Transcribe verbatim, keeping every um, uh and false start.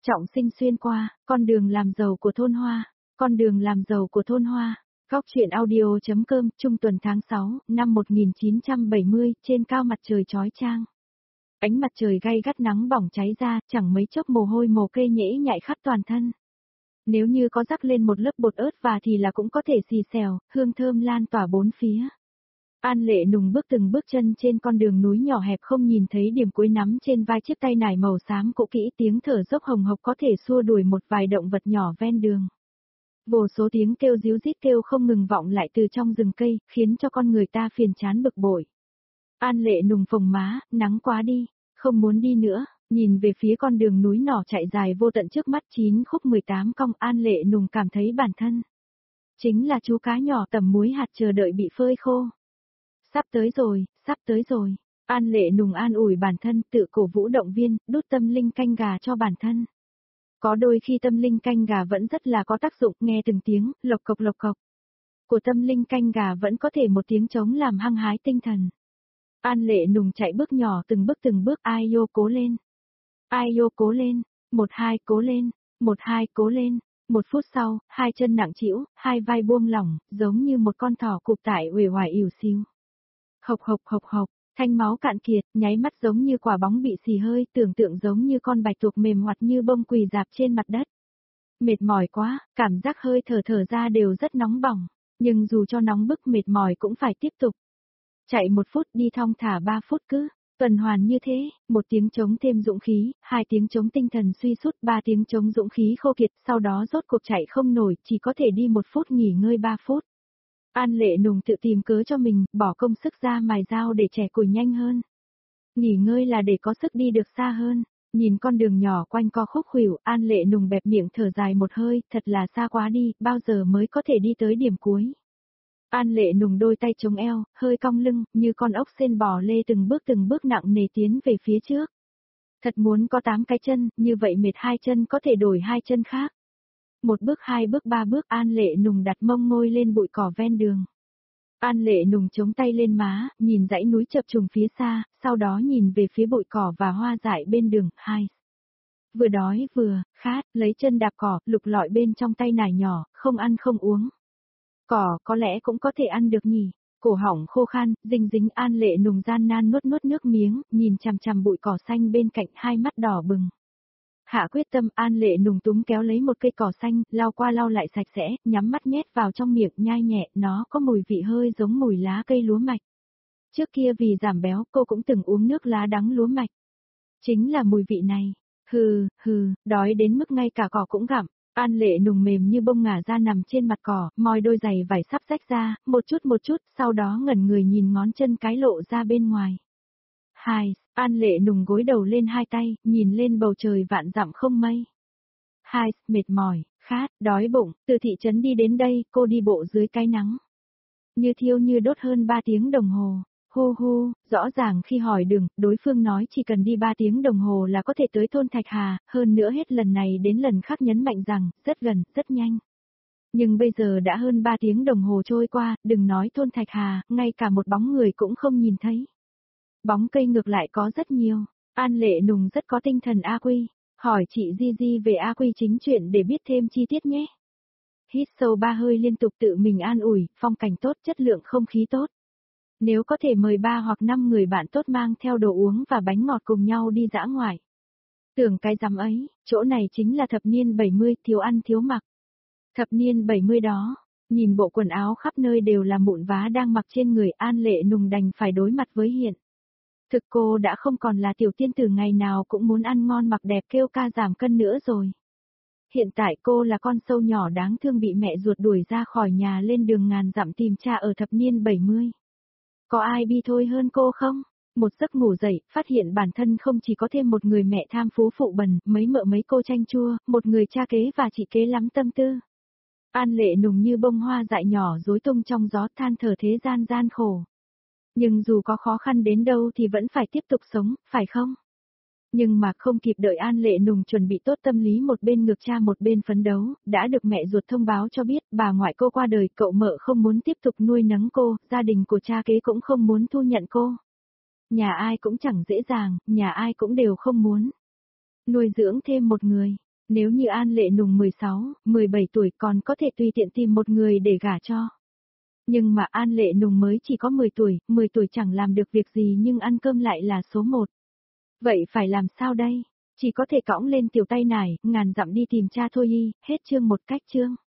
Trọng Sinh xuyên qua, con đường làm giàu của thôn Hoa, con đường làm giàu của thôn Hoa. Góc truyện audio.com, trung tuần tháng sáu, năm một nghìn chín trăm bảy mươi, trên cao mặt trời chói chang. Ánh mặt trời gay gắt nắng bỏng cháy ra, chẳng mấy chốc mồ hôi mồ kê nhễ nhại khắp toàn thân. Nếu như có rắc lên một lớp bột ớt và thì là cũng có thể xì xèo, hương thơm lan tỏa bốn phía. An Lệ Nùng bước từng bước chân trên con đường núi nhỏ hẹp không nhìn thấy điểm cuối nắm trên vai chiếc tay nải màu xám cũ kỹ, tiếng thở dốc hồng hộc có thể xua đuổi một vài động vật nhỏ ven đường. Vô số tiếng kêu ríu rít kêu không ngừng vọng lại từ trong rừng cây, khiến cho con người ta phiền chán bực bội. An Lệ Nùng phồng má, nắng quá đi, không muốn đi nữa, nhìn về phía con đường núi nhỏ chạy dài vô tận trước mắt chín khúc mười tám cong. An Lệ Nùng cảm thấy bản thân chính là chú cá nhỏ tầm muối hạt chờ đợi bị phơi khô. Sắp tới rồi, sắp tới rồi. An Lệ Nùng an ủi bản thân, tự cổ vũ động viên, đút tâm linh canh gà cho bản thân. Có đôi khi tâm linh canh gà vẫn rất là có tác dụng, nghe từng tiếng, lộc cộc lộc cộc. Của tâm linh canh gà vẫn có thể một tiếng trống làm hăng hái tinh thần. An Lệ Nùng chạy bước nhỏ từng bước từng bước, ai vô cố lên. Ai vô cố lên, một hai cố lên, một hai cố lên. Một phút sau, hai chân nặng trĩu, hai vai buông lỏng, giống như một con thỏ cụp tại uể oải ỉu xìu. Hộc hộc hộc hộc, thanh máu cạn kiệt, nháy mắt giống như quả bóng bị xì hơi, tưởng tượng giống như con bạch tuộc mềm hoạt như bông quỳ rạp trên mặt đất. Mệt mỏi quá, cảm giác hơi thở thở ra đều rất nóng bỏng, nhưng dù cho nóng bức mệt mỏi cũng phải tiếp tục. Chạy một phút đi thong thả ba phút cứ, tuần hoàn như thế, một tiếng trống thêm dũng khí, hai tiếng trống tinh thần suy sút, ba tiếng trống dũng khí khô kiệt, sau đó rốt cuộc chạy không nổi, chỉ có thể đi một phút nghỉ ngơi ba phút. An Lệ Nùng tự tìm cớ cho mình, bỏ công sức ra mài dao để trẻ củi nhanh hơn. Nghỉ ngơi là để có sức đi được xa hơn. Nhìn con đường nhỏ quanh co khúc khuỷu, An Lệ Nùng bẹp miệng thở dài một hơi, thật là xa quá đi, bao giờ mới có thể đi tới điểm cuối. An Lệ Nùng đôi tay chống eo, hơi cong lưng, như con ốc sên bò lê từng bước từng bước nặng nề tiến về phía trước. Thật muốn có tám cái chân, như vậy mệt hai chân có thể đổi hai chân khác. Một bước hai bước ba bước, An Lệ Nùng đặt mông ngồi lên bụi cỏ ven đường. An Lệ Nùng chống tay lên má, nhìn dãy núi chập trùng phía xa, sau đó nhìn về phía bụi cỏ và hoa dại bên đường. Hai. Vừa đói vừa khát, lấy chân đạp cỏ, lục lọi bên trong tay nải nhỏ, không ăn không uống. Cỏ có lẽ cũng có thể ăn được nhỉ. Cổ họng khô khan, dinh dính. An Lệ Nùng gian nan nuốt nuốt nước miếng, nhìn chằm chằm bụi cỏ xanh bên cạnh, hai mắt đỏ bừng. Hạ quyết tâm, An Lệ Nùng túm kéo lấy một cây cỏ xanh, lau qua lau lại sạch sẽ, nhắm mắt nhét vào trong miệng, nhai nhẹ, nó có mùi vị hơi giống mùi lá cây lúa mạch. Trước kia vì giảm béo, cô cũng từng uống nước lá đắng lúa mạch. Chính là mùi vị này. Hừ, hừ, đói đến mức ngay cả cỏ cũng gặm. An Lệ Nùng mềm như bông ngả ra nằm trên mặt cỏ, moi đôi giày vải sắp rách ra, một chút một chút, sau đó ngẩn người nhìn ngón chân cái lộ ra bên ngoài. Hai, An Lệ Nùng gối đầu lên hai tay, nhìn lên bầu trời vạn dặm không mây. Hai, mệt mỏi, khát, đói bụng, từ thị trấn đi đến đây, cô đi bộ dưới cái nắng. Như thiêu như đốt hơn ba tiếng đồng hồ. Hu hu, rõ ràng khi hỏi đường, đối phương nói chỉ cần đi ba tiếng đồng hồ là có thể tới thôn Thạch Hà, hơn nữa hết lần này đến lần khác nhấn mạnh rằng, rất gần, rất nhanh. Nhưng bây giờ đã hơn ba tiếng đồng hồ trôi qua, đừng nói thôn Thạch Hà, ngay cả một bóng người cũng không nhìn thấy. Bóng cây ngược lại có rất nhiều. An Lệ Nùng rất có tinh thần A Quy, hỏi chị Di Di về A Quy chính chuyện để biết thêm chi tiết nhé. Hít sâu ba hơi liên tục tự mình an ủi, phong cảnh tốt, chất lượng không khí tốt. Nếu có thể mời ba hoặc năm người bạn tốt mang theo đồ uống và bánh ngọt cùng nhau đi dã ngoại. Tưởng cái rắm ấy, chỗ này chính là thập niên bảy mươi, thiếu ăn thiếu mặc. Thập niên bảy mươi đó, nhìn bộ quần áo khắp nơi đều là mụn vá đang mặc trên người, An Lệ Nùng đành phải đối mặt với hiện. Thực cô đã không còn là tiểu tiên tử ngày nào cũng muốn ăn ngon mặc đẹp kêu ca giảm cân nữa rồi. Hiện tại cô là con sâu nhỏ đáng thương bị mẹ ruột đuổi ra khỏi nhà lên đường ngàn dặm tìm cha ở thập niên bảy mươi. Có ai bi thôi hơn cô không? Một giấc ngủ dậy, phát hiện bản thân không chỉ có thêm một người mẹ tham phú phụ bần, mấy mợ mấy cô chanh chua, một người cha kế và chị kế lắm tâm tư. An Lệ Nùng như bông hoa dại nhỏ rối tung trong gió, than thở thế gian gian khổ. Nhưng dù có khó khăn đến đâu thì vẫn phải tiếp tục sống, phải không? Nhưng mà không kịp đợi An Lệ Nùng chuẩn bị tốt tâm lý, một bên ngược cha một bên phấn đấu, đã được mẹ ruột thông báo cho biết bà ngoại cô qua đời, cậu mợ không muốn tiếp tục nuôi nấng cô, gia đình của cha kế cũng không muốn thu nhận cô. Nhà ai cũng chẳng dễ dàng, nhà ai cũng đều không muốn nuôi dưỡng thêm một người. Nếu như An Lệ Nùng mười sáu, mười bảy tuổi còn có thể tùy tiện tìm một người để gả cho. Nhưng mà An Lệ Nùng mới chỉ có mười tuổi, mười tuổi chẳng làm được việc gì nhưng ăn cơm lại là số một. Vậy phải làm sao đây? Chỉ có thể cõng lên tiểu tay nải, ngàn dặm đi tìm cha thôi y, hết chương một cách chương.